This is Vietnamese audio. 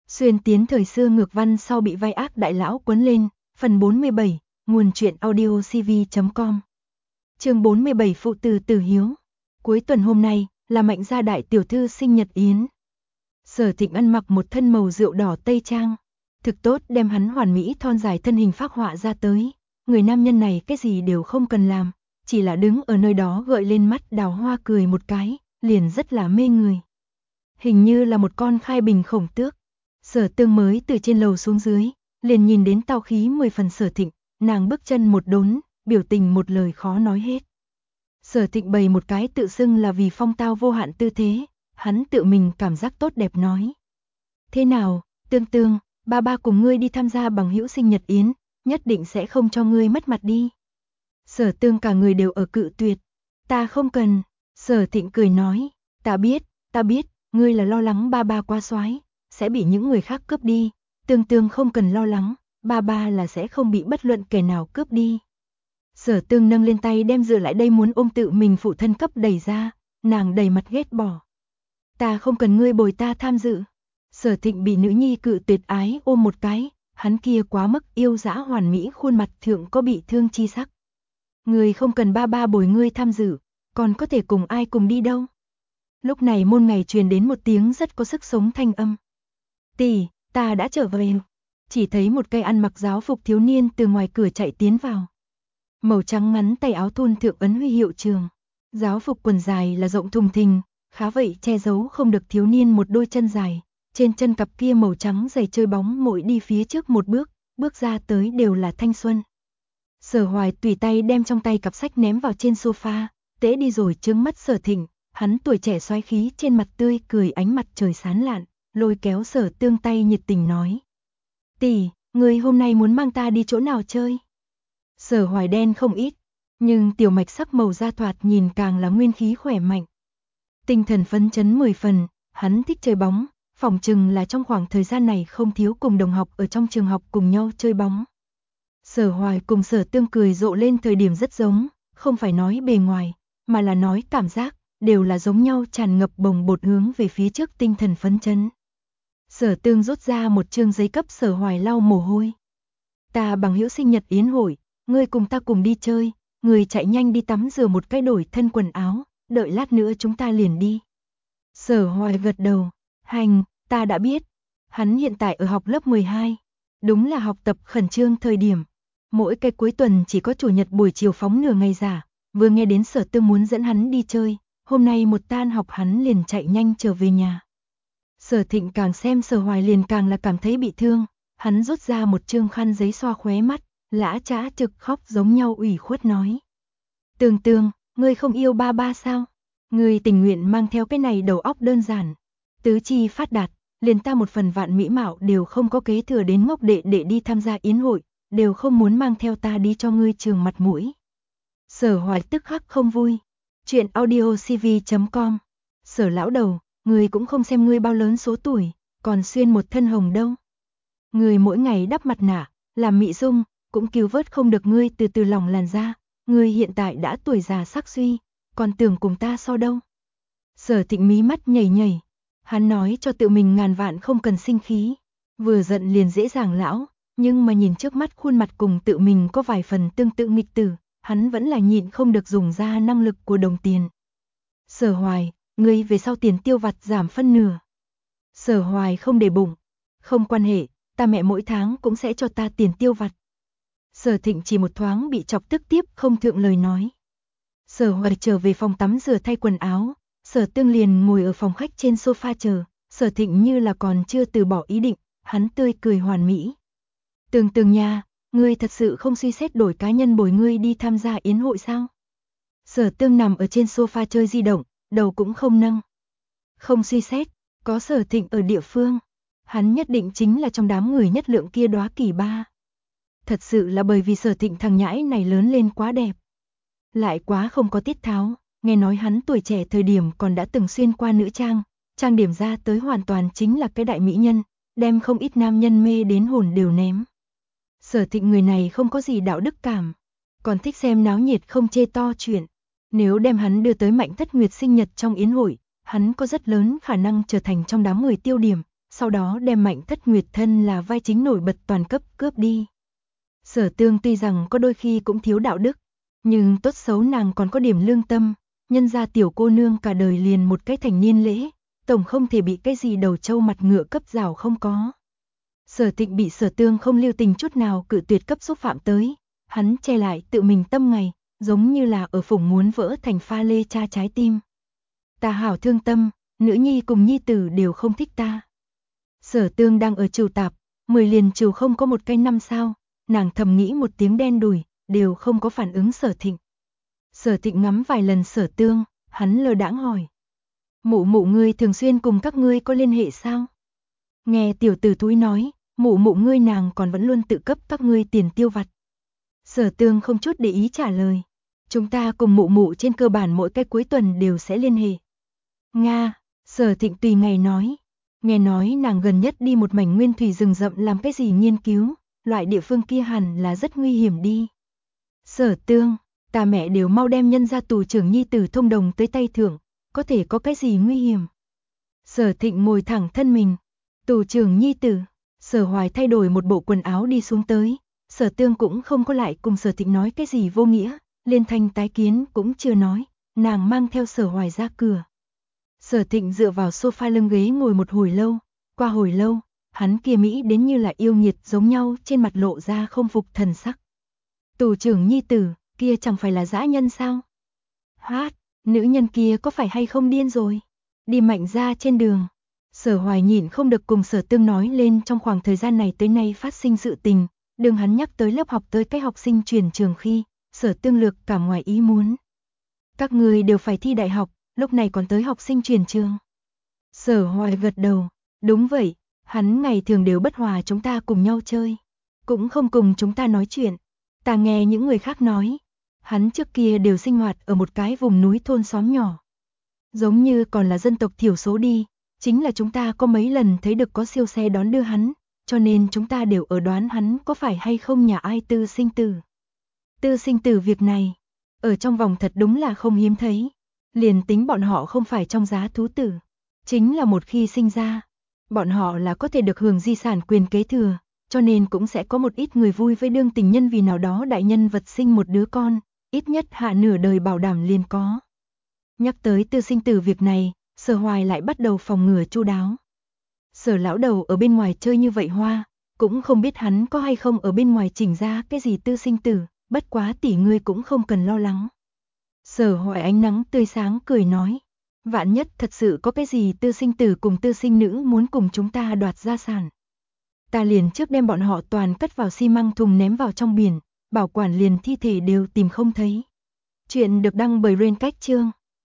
Xuyên tiến thời xưa ngược văn sau bị vai ác đại lão quấn lên, phần 47, nguồn truyện audio cv.com. Chương 47 phụ tử tử hiếu. Cuối tuần hôm nay là Mạnh gia đại tiểu thư sinh nhật yến. Sở Thịnh ăn mặc một thân màu rượu đỏ tây trang, thực tốt đem hắn hoàn mỹ thon dài thân hình phác họa ra tới. Người nam nhân này cái gì đều không cần làm, chỉ là đứng ở nơi đó gợi lên mắt đào hoa cười một cái, liền rất là mê người. Hình như là một con khai bình khổng tước. Sở Tương mới từ trên lầu xuống dưới, liền nhìn đến tao khí 10 phần Sở Thịnh, nàng bước chân một đốn, biểu tình một lời khó nói hết. Sở Thịnh bày một cái tự xưng là vì phong tao vô hạn tư thế, hắn tự mình cảm giác tốt đẹp nói. Thế nào, Tương Tương, ba cùng ngươi đi tham gia bằng hữu sinh nhật yến, nhất định sẽ không cho ngươi mất mặt đi. Sở Tương cả người đều ở cự tuyệt. Ta không cần. Sở Thịnh cười nói, ta biết, ngươi là lo lắng ba quá soái sẽ bị những người khác cướp đi. Tương không cần lo lắng, ba là sẽ không bị bất luận kẻ nào cướp đi. Sở Tương nâng lên tay đem dựa lại đây muốn ôm tự mình phụ thân cấp đẩy ra, nàng đầy mặt ghét bỏ. Ta không cần ngươi bồi ta tham dự. Sở Thịnh bị nữ nhi cự tuyệt ái ôm một cái, hắn kia quá mức yêu dã hoàn mỹ khuôn mặt thượng có bị thương chi sắc. Ngươi không cần ba bồi ngươi tham dự, còn có thể cùng ai cùng đi đâu. Lúc này môn ngày truyền đến một tiếng rất có sức sống thanh âm. Tỷ, ta đã trở về. Chỉ thấy một cây ăn mặc giáo phục thiếu niên từ ngoài cửa chạy tiến vào. Màu trắng ngắn tay áo thun thượng ấn huy hiệu trường. Giáo phục quần dài là rộng thùng thình, khá vậy che giấu không được thiếu niên một đôi chân dài. Trên chân cặp kia màu trắng giày chơi bóng mỗi đi phía trước một bước ra tới đều là thanh xuân. Sở Hoài tùy tay đem trong tay cặp sách ném vào trên sofa, tễ đi rồi trướng mắt Sở Thịnh, hắn tuổi trẻ xoáy khí trên mặt tươi cười ánh mặt trời sáng lạn, lôi kéo Sở Tương tay nhiệt tình nói. Tỷ, người hôm nay muốn mang ta đi chỗ nào chơi? Sở Hoài đen không ít, nhưng tiểu mạch sắc màu da thoạt nhìn càng là nguyên khí khỏe mạnh. Tinh thần phấn chấn 10 phần, hắn thích chơi bóng, phỏng chừng là trong khoảng thời gian này không thiếu cùng đồng học ở trong trường học cùng nhau chơi bóng. Sở Hoài cùng Sở Tương cười rộ lên thời điểm rất giống, không phải nói bề ngoài, mà là nói cảm giác, đều là giống nhau tràn ngập bồng bột hướng về phía trước tinh thần phấn chấn. Sở Tương rút ra một chương giấy cấp Sở Hoài lau mồ hôi. Ta bằng hữu sinh nhật yến hội, ngươi cùng ta cùng đi chơi, ngươi chạy nhanh đi tắm rửa một cái đổi thân quần áo, đợi lát nữa chúng ta liền đi. Sở Hoài gật đầu, hành, ta đã biết. Hắn hiện tại ở học lớp 12, đúng là học tập khẩn trương thời điểm. Mỗi cái cuối tuần chỉ có chủ nhật buổi chiều phóng nửa ngày giả, vừa nghe đến Sở Tương muốn dẫn hắn đi chơi, hôm nay một tan học hắn liền chạy nhanh trở về nhà. Sở Thịnh càng xem Sở Hoài liền càng là cảm thấy bị thương, hắn rút ra một trương khăn giấy xoa khóe mắt, lã chã trực khóc giống nhau ủy khuất nói. Tương, ngươi không yêu ba sao? Ngươi tình nguyện mang theo cái này đầu óc đơn giản, tứ chi phát đạt, liền ta một phần vạn mỹ mạo đều không có kế thừa đến ngốc đệ để đi tham gia yến hội, đều không muốn mang theo ta đi cho ngươi trường mặt mũi. Sở Hoài tức khắc không vui. Chuyện audio cv.com. Sở lão đầu, ngươi cũng không xem ngươi bao lớn số tuổi, còn xuyên một thân hồng đâu. Ngươi mỗi ngày đắp mặt nạ, làm mị dung, cũng cứu vớt không được ngươi từ lòng làn da. Ngươi hiện tại đã tuổi già sắc suy, còn tưởng cùng ta so đâu. Sở Thịnh mí mắt nhảy, hắn nói cho tự mình ngàn vạn không cần sinh khí, vừa giận liền dễ dàng lão, nhưng mà nhìn trước mắt khuôn mặt cùng tự mình có vài phần tương tự nghịch tử, hắn vẫn là nhịn không được dùng ra năng lực của đồng tiền. Sở Hoài, ngươi về sau tiền tiêu vặt giảm phân nửa. Sở Hoài không để bụng, không quan hệ, ta mẹ mỗi tháng cũng sẽ cho ta tiền tiêu vặt. Sở Thịnh chỉ một thoáng bị chọc tức tiếp không thượng lời nói. Sở Hoài trở về phòng tắm rửa thay quần áo, Sở Tương liền ngồi ở phòng khách trên sofa chờ, Sở Thịnh như là còn chưa từ bỏ ý định, hắn tươi cười hoàn mỹ. Tương nha, ngươi thật sự không suy xét đổi cá nhân bồi ngươi đi tham gia yến hội sao? Sở Tương nằm ở trên sofa chơi di động, đầu cũng không nâng. Không suy xét, có Sở Thịnh ở địa phương, hắn nhất định chính là trong đám người nhất lượng kia đóa kỳ ba. Thật sự là bởi vì Sở Thịnh thằng nhãi này lớn lên quá đẹp, lại quá không có tiết tháo, nghe nói hắn tuổi trẻ thời điểm còn đã từng xuyên qua nữ trang điểm ra tới hoàn toàn chính là cái đại mỹ nhân, đem không ít nam nhân mê đến hồn đều ném. Sở Thịnh người này không có gì đạo đức cảm, còn thích xem náo nhiệt không chê to chuyện. Nếu đem hắn đưa tới Mạnh Thất Nguyệt sinh nhật trong yến hội, hắn có rất lớn khả năng trở thành trong đám người tiêu điểm, sau đó đem Mạnh Thất Nguyệt thân là vai chính nổi bật toàn cấp cướp đi. Sở Tương tuy rằng có đôi khi cũng thiếu đạo đức, nhưng tốt xấu nàng còn có điểm lương tâm, nhân ra tiểu cô nương cả đời liền một cái thành niên lễ, tổng không thể bị cái gì đầu trâu mặt ngựa cấp rào không có. Sở Thịnh bị Sở Tương không lưu tình chút nào cự tuyệt cấp xúc phạm tới, hắn che lại tự mình tâm ngày, giống như là ở phủng muốn vỡ thành pha lê cha trái tim. Ta hảo thương tâm, nữ nhi cùng nhi tử đều không thích ta. Sở Tương đang ở trừ tạp, 10 liền trừ không có một cái năm sao, nàng thầm nghĩ một tiếng đen đủi, đều không có phản ứng Sở Thịnh. Sở Thịnh ngắm vài lần Sở Tương, hắn lơ đãng hỏi. Mụ mụ ngươi thường xuyên cùng các ngươi có liên hệ sao? Nghe tiểu tử thúi nói, mụ mụ ngươi nàng còn vẫn luôn tự cấp các ngươi tiền tiêu vặt. Sở Tương không chút để ý trả lời. Chúng ta cùng mụ mụ trên cơ bản mỗi cái cuối tuần đều sẽ liên hệ. Nga, Sở Thịnh tùy ngày nói. Nghe nói nàng gần nhất đi một mảnh nguyên thủy rừng rậm làm cái gì nghiên cứu, loại địa phương kia hẳn là rất nguy hiểm đi. Sở Tương, ta mẹ đều mau đem nhân ra tù trưởng nhi tử thông đồng tới tay thưởng, có thể có cái gì nguy hiểm. Sở Thịnh ngồi thẳng thân mình. Tù trưởng nhi tử, Sở Hoài thay đổi một bộ quần áo đi xuống tới. Sở Tương cũng không có lại cùng Sở Thịnh nói cái gì vô nghĩa, liên thanh tái kiến cũng chưa nói, nàng mang theo Sở Hoài ra cửa. Sở Thịnh dựa vào sofa lưng ghế ngồi một hồi lâu, qua hồi lâu, hắn kia Mỹ đến như là yêu nghiệt giống nhau trên mặt lộ ra không phục thần sắc. Tù trưởng nhi tử, kia chẳng phải là dã nhân sao? Hát, nữ nhân kia có phải hay không điên rồi? Đi Mạnh ra trên đường. Sở Hoài nhịn không được cùng Sở Tương nói lên trong khoảng thời gian này tới nay phát sinh sự tình, đừng hắn nhắc tới lớp học tới cái học sinh chuyển trường khi, Sở Tương lược cảm ngoài ý muốn. Các người đều phải thi đại học, lúc này còn tới học sinh chuyển trường. Sở Hoài gật đầu, đúng vậy, hắn ngày thường đều bất hòa chúng ta cùng nhau chơi, cũng không cùng chúng ta nói chuyện. Ta nghe những người khác nói, hắn trước kia đều sinh hoạt ở một cái vùng núi thôn xóm nhỏ. Giống như còn là dân tộc thiểu số đi, chính là chúng ta có mấy lần thấy được có siêu xe đón đưa hắn, cho nên chúng ta đều ở đoán hắn có phải hay không nhà ai tư sinh tử. Tư sinh tử việc này, ở trong vòng thật đúng là không hiếm thấy. Liền tính bọn họ không phải trong giá thú tử, chính là một khi sinh ra, bọn họ là có thể được hưởng di sản quyền kế thừa, cho nên cũng sẽ có một ít người vui với đương tình nhân vì nào đó đại nhân vật sinh một đứa con, ít nhất hạ nửa đời bảo đảm liền có. Nhắc tới tư sinh tử việc này, Sở Hoài lại bắt đầu phòng ngừa chu đáo. Sở lão đầu ở bên ngoài chơi như vậy hoa, cũng không biết hắn có hay không ở bên ngoài chỉnh ra cái gì tư sinh tử, bất quá tỷ ngươi cũng không cần lo lắng. Sở Hoài ánh nắng tươi sáng cười nói, vạn nhất thật sự có cái gì tư sinh tử cùng tư sinh nữ muốn cùng chúng ta đoạt gia sản. Ta liền trước đem bọn họ toàn cất vào xi măng thùng ném vào trong biển, bảo quản liền thi thể đều tìm không thấy. Chuyện được đăng bởi Rain Cách Chương.